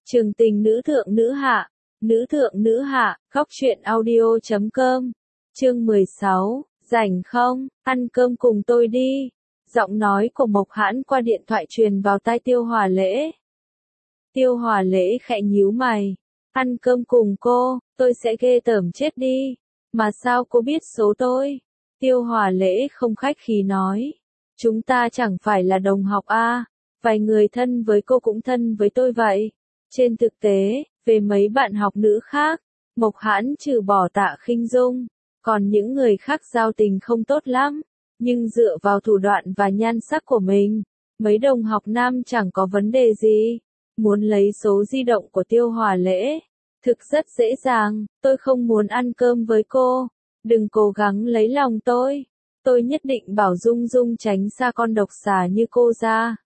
Trường tình nữ thượng nữ hạ, khóc chuyện audio.com, chương 16, rảnh không, ăn cơm cùng tôi đi. Giọng nói của Mộc Hãn qua điện thoại truyền vào tai Tiêu Hòa Lễ. Tiêu Hòa Lễ khẽ nhíu mày, ăn cơm cùng cô, tôi sẽ ghê tởm chết đi, mà sao cô biết số tôi? Tiêu Hòa Lễ không khách khí nói, chúng ta chẳng phải là đồng học à, vài người thân với cô cũng thân với tôi vậy. Trên thực tế, về mấy bạn học nữ khác, Mộc Hãn trừ bỏ Tạ Khinh Dung, còn những người khác giao tình không tốt lắm, nhưng dựa vào thủ đoạn và nhan sắc của mình, mấy đồng học nam chẳng có vấn đề gì. Muốn lấy số di động của Tiêu Hòa Lễ, thực rất dễ dàng, tôi không muốn ăn cơm với cô, đừng cố gắng lấy lòng tôi nhất định bảo Dung Dung tránh xa con độc xà như cô ra.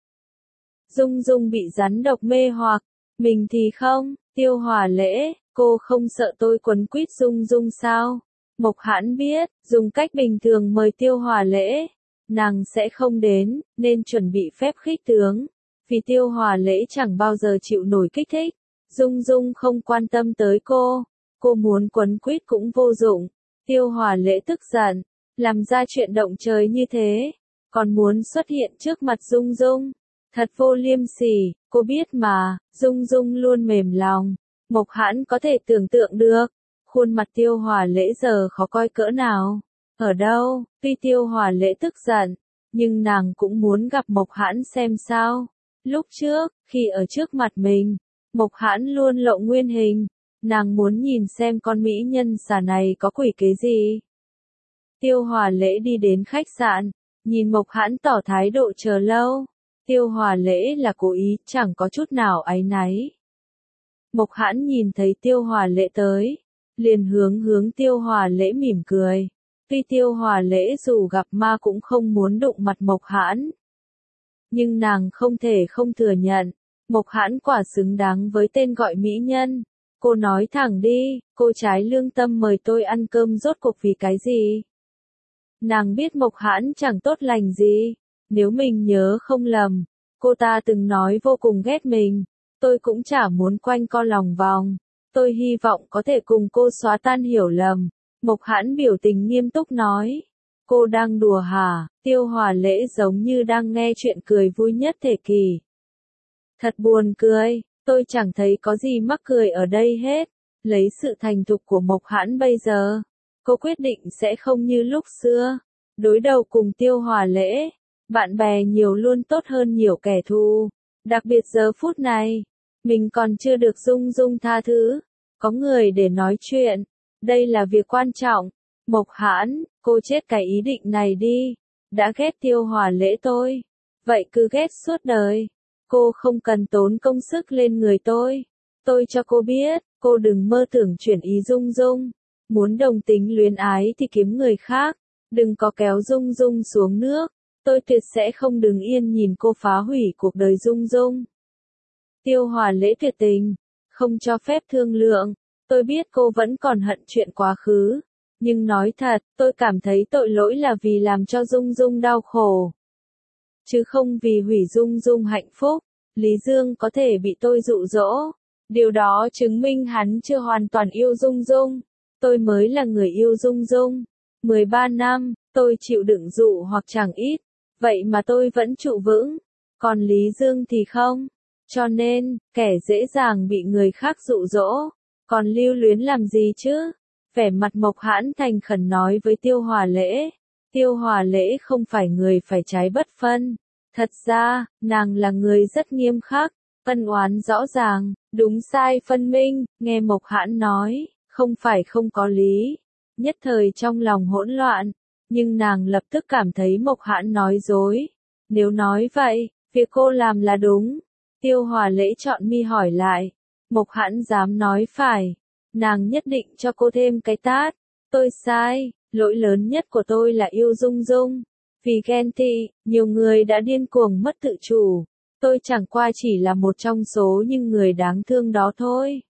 Dung Dung bị rắn độc mê hoặc, mình thì không. Tiêu Hòa Lễ, cô không sợ tôi quấn quýt Dung Dung sao? Mộc Hãn biết, dùng cách bình thường mời Tiêu Hòa Lễ, nàng sẽ không đến, nên chuẩn bị phép khích tướng. Vì Tiêu Hòa Lễ chẳng bao giờ chịu nổi kích thích, Dung Dung không quan tâm tới cô muốn quấn quýt cũng vô dụng. Tiêu Hòa Lễ tức giận, làm ra chuyện động trời như thế, còn muốn xuất hiện trước mặt Dung Dung. Thật vô liêm sỉ, cô biết mà, Dung Dung luôn mềm lòng. Mộc Hãn có thể tưởng tượng được, khuôn mặt Tiêu Hòa Lễ giờ khó coi cỡ nào. Ở đâu, tuy Tiêu Hòa Lễ tức giận, nhưng nàng cũng muốn gặp Mộc Hãn xem sao. Lúc trước, khi ở trước mặt mình, Mộc Hãn luôn lộ nguyên hình, nàng muốn nhìn xem con mỹ nhân xà này có quỷ kế gì. Tiêu Hòa Lễ đi đến khách sạn, nhìn Mộc Hãn tỏ thái độ chờ lâu. Tiêu Hòa Lễ là cố ý, chẳng có chút nào áy náy. Mộc Hãn nhìn thấy Tiêu Hòa Lễ tới, liền hướng Tiêu Hòa Lễ mỉm cười. Tuy Tiêu Hòa Lễ dù gặp ma cũng không muốn đụng mặt Mộc Hãn, nhưng nàng không thể không thừa nhận, Mộc Hãn quả xứng đáng với tên gọi mỹ nhân. Cô nói thẳng đi, cô trái lương tâm mời tôi ăn cơm rốt cuộc vì cái gì? Nàng biết Mộc Hãn chẳng tốt lành gì. Nếu mình nhớ không lầm, cô ta từng nói vô cùng ghét mình, tôi cũng chả muốn quanh co lòng vòng, tôi hy vọng có thể cùng cô xóa tan hiểu lầm. Mộc Hãn biểu tình nghiêm túc nói, cô đang đùa hả? Tiêu Hòa Lễ giống như đang nghe chuyện cười vui nhất thế kỷ. Thật buồn cười, tôi chẳng thấy có gì mắc cười ở đây hết. Lấy sự thành thục của Mộc Hãn bây giờ, cô quyết định sẽ không như lúc xưa, đối đầu cùng Tiêu Hòa Lễ. Bạn bè nhiều luôn tốt hơn nhiều kẻ thù. Đặc biệt giờ phút này, mình còn chưa được Dung Dung tha thứ. Có người để nói chuyện. Đây là việc quan trọng. Mộc Hãn, cô chết cái ý định này đi. Đã ghét Tiêu Hòa Lễ tôi, vậy cứ ghét suốt đời. Cô không cần tốn công sức lên người tôi. Tôi cho cô biết, cô đừng mơ tưởng chuyển ý Dung Dung. Muốn đồng tính luyến ái thì kiếm người khác. Đừng có kéo Dung Dung xuống nước. Tôi tuyệt sẽ không đứng yên nhìn cô phá hủy cuộc đời Dung Dung. Tiêu Hòa Lễ tuyệt tình, không cho phép thương lượng. Tôi biết cô vẫn còn hận chuyện quá khứ, nhưng nói thật, tôi cảm thấy tội lỗi là vì làm cho Dung Dung đau khổ, chứ không vì hủy Dung Dung hạnh phúc. Lý Dương có thể bị tôi dụ dỗ, điều đó chứng minh hắn chưa hoàn toàn yêu Dung Dung. Tôi mới là người yêu Dung Dung. 13 năm, tôi chịu đựng dụ hoặc chẳng ít. Vậy mà tôi vẫn trụ vững, còn Lý Dương thì không. Cho nên, kẻ dễ dàng bị người khác dụ dỗ, còn lưu luyến làm gì chứ? Vẻ mặt Mộc Hãn thành khẩn nói với Tiêu Hòa Lễ. Tiêu Hòa Lễ không phải người phải trái bất phân. Thật ra, nàng là người rất nghiêm khắc, ân oán rõ ràng, đúng sai phân minh. Nghe Mộc Hãn nói, không phải không có lý. Nhất thời trong lòng hỗn loạn. Nhưng nàng lập tức cảm thấy Mộc Hãn nói dối. Nếu nói vậy, việc cô làm là đúng. Tiêu Hòa Lễ chọn mi hỏi lại. Mộc Hãn dám nói phải. Nàng nhất định cho cô thêm cái tát. Tôi sai, lỗi lớn nhất của tôi là yêu Dung Dung. Vì ghen tị, nhiều người đã điên cuồng mất tự chủ. Tôi chẳng qua chỉ là một trong số những người đáng thương đó thôi.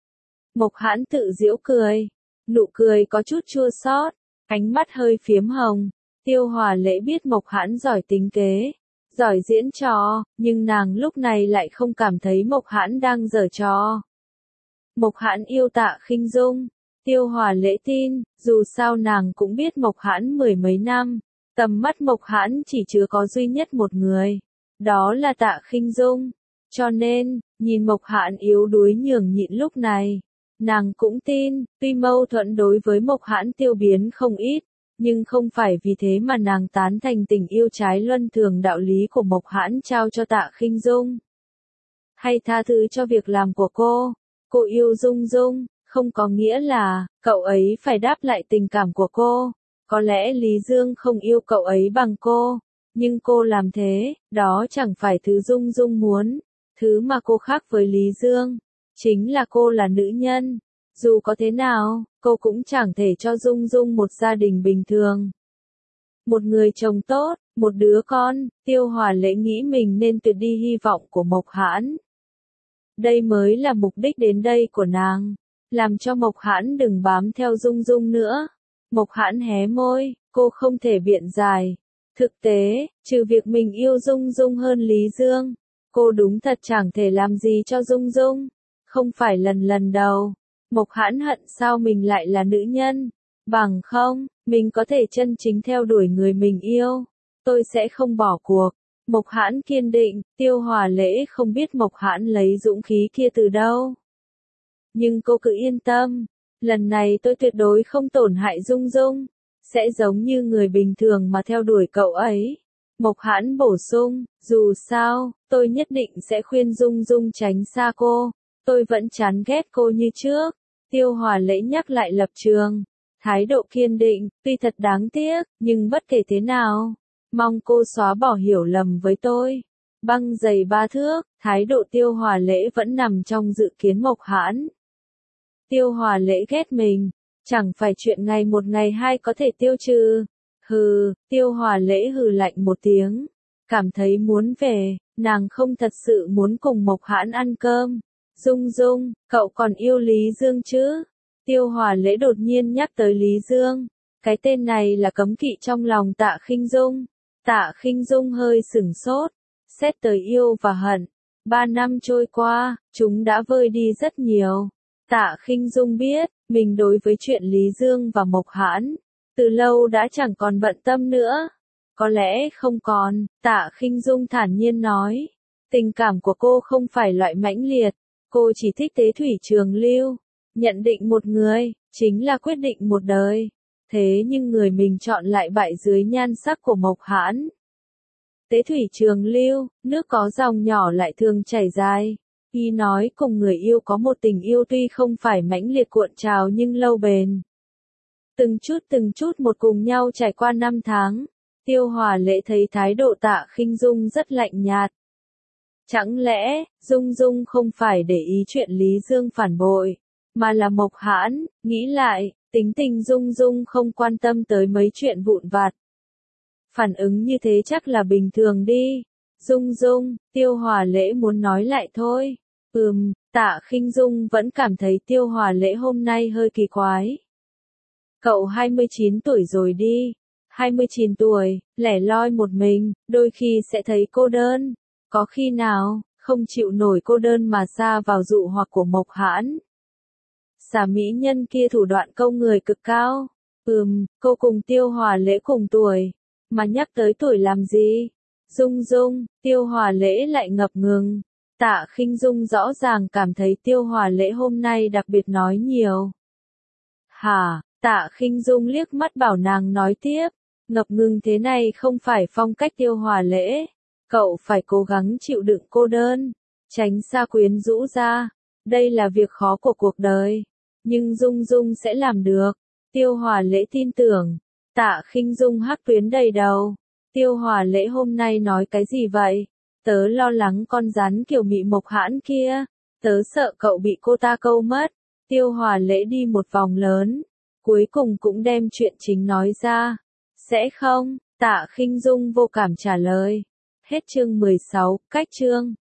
Mộc Hãn tự giễu cười. Nụ cười có chút chua xót. Ánh mắt hơi phiếm hồng. Tiêu Hòa Lễ biết Mộc Hãn giỏi tính kế, giỏi diễn trò, nhưng nàng lúc này lại không cảm thấy Mộc Hãn đang giở trò. Mộc Hãn yêu Tạ Khinh Dung. Tiêu Hòa Lễ tin, dù sao nàng cũng biết Mộc Hãn mười mấy năm, tầm mắt Mộc Hãn chỉ chứa có duy nhất một người, đó là Tạ Khinh Dung. Cho nên, nhìn Mộc Hãn yếu đuối nhường nhịn lúc này, nàng cũng tin, tuy mâu thuẫn đối với Mộc Hãn tiêu biến không ít, nhưng không phải vì thế mà nàng tán thành tình yêu trái luân thường đạo lý của Mộc Hãn trao cho Tạ Khinh Dung. Hay tha thứ cho việc làm của cô. Cô yêu Dung Dung, không có nghĩa là, cậu ấy phải đáp lại tình cảm của cô. Có lẽ Lý Dương không yêu cậu ấy bằng cô, nhưng cô làm thế, đó chẳng phải thứ Dung Dung muốn. Thứ mà cô khác với Lý Dương, chính là cô là nữ nhân. Dù có thế nào, cô cũng chẳng thể cho Dung Dung một gia đình bình thường. Một người chồng tốt, một đứa con, Tiêu Hòa Lễ nghĩ mình nên tuyệt đi hy vọng của Mộc Hãn. Đây mới là mục đích đến đây của nàng, làm cho Mộc Hãn đừng bám theo Dung Dung nữa. Mộc Hãn hé môi, cô không thể biện giải. Thực tế, trừ việc mình yêu Dung Dung hơn Lý Dương, cô đúng thật chẳng thể làm gì cho Dung Dung. Không phải lần đầu, Mộc Hãn hận sao mình lại là nữ nhân. Bằng không, mình có thể chân chính theo đuổi người mình yêu. Tôi sẽ không bỏ cuộc. Mộc Hãn kiên định, Tiêu Hòa Lễ không biết Mộc Hãn lấy dũng khí kia từ đâu. Nhưng cô cứ yên tâm, lần này tôi tuyệt đối không tổn hại Dung Dung, sẽ giống như người bình thường mà theo đuổi cậu ấy. Mộc Hãn bổ sung, dù sao, tôi nhất định sẽ khuyên Dung Dung tránh xa cô, tôi vẫn chán ghét cô như trước. Tiêu Hòa Lễ nhắc lại lập trường, thái độ kiên định, tuy thật đáng tiếc, nhưng bất kể thế nào, mong cô xóa bỏ hiểu lầm với tôi. Băng giày 3 thước, thái độ Tiêu Hòa Lễ vẫn nằm trong dự kiến Mộc Hãn. Tiêu Hòa Lễ ghét mình, chẳng phải chuyện ngày một ngày hai có thể tiêu trừ. Hừ, Tiêu Hòa Lễ hừ lạnh một tiếng, cảm thấy muốn về, nàng không thật sự muốn cùng Mộc Hãn ăn cơm. Dung Dung, cậu còn yêu Lý Dương chứ? Tiêu Hòa Lễ đột nhiên nhắc tới Lý Dương, cái tên này là cấm kỵ trong lòng Tạ Khinh Dung. Tạ Khinh Dung hơi sửng sốt, xét tới yêu và hận. 3 năm trôi qua, chúng đã vơi đi rất nhiều. Tạ Khinh Dung biết, mình đối với chuyện Lý Dương và Mộc Hãn, từ lâu đã chẳng còn bận tâm nữa. Có lẽ không còn, Tạ Khinh Dung thản nhiên nói. Tình cảm của cô không phải loại mãnh liệt, cô chỉ thích Tế Thủy Trường Lưu. Nhận định một người, chính là quyết định một đời. Thế nhưng người mình chọn lại bại dưới nhan sắc của Mộc Hãn. Tế Thủy Trường Lưu, nước có dòng nhỏ lại thường chảy dài. Y nói cùng người yêu có một tình yêu tuy không phải mãnh liệt cuộn trào nhưng lâu bền. Từng chút một cùng nhau trải qua 5 tháng. Tiêu Hòa Lễ thấy thái độ Tạ Khinh Dung rất lạnh nhạt. Chẳng lẽ, Dung Dung không phải để ý chuyện Lý Dương phản bội, mà là Mộc Hãn, nghĩ lại, tính tình Dung Dung không quan tâm tới mấy chuyện vụn vặt. Phản ứng như thế chắc là bình thường đi. Dung Dung, Tiêu Hòa Lễ muốn nói lại thôi. Tạ Khinh Dung vẫn cảm thấy Tiêu Hòa Lễ hôm nay hơi kỳ quái. Cậu 29 tuổi rồi đi. 29 tuổi, lẻ loi một mình, đôi khi sẽ thấy cô đơn. Có khi nào, không chịu nổi cô đơn mà sa vào dụ hoặc của Mộc Hãn. Xà mỹ nhân kia thủ đoạn câu người cực cao. Cô cùng Tiêu Hòa Lễ cùng tuổi. Mà nhắc tới tuổi làm gì? Dung Dung, Tiêu Hòa Lễ lại ngập ngừng. Tạ Khinh Dung rõ ràng cảm thấy Tiêu Hòa Lễ hôm nay đặc biệt nói nhiều. Hả? Tạ Khinh Dung liếc mắt bảo nàng nói tiếp. Ngập ngừng thế này không phải phong cách Tiêu Hòa Lễ. Cậu phải cố gắng chịu đựng cô đơn, tránh xa quyến rũ ra. Đây là việc khó của cuộc đời. Nhưng Dung Dung sẽ làm được. Tiêu Hòa Lễ tin tưởng. Tạ Khinh Dung hắc tuyến đầy đầu. Tiêu Hòa Lễ hôm nay nói cái gì vậy? Tớ lo lắng con rắn kiểu mị Mộc Hãn kia. Tớ sợ cậu bị cô ta câu mất. Tiêu Hòa Lễ đi một vòng lớn. Cuối cùng cũng đem chuyện chính nói ra. Sẽ không? Tạ Khinh Dung vô cảm trả lời. Hết chương 16, cách chương.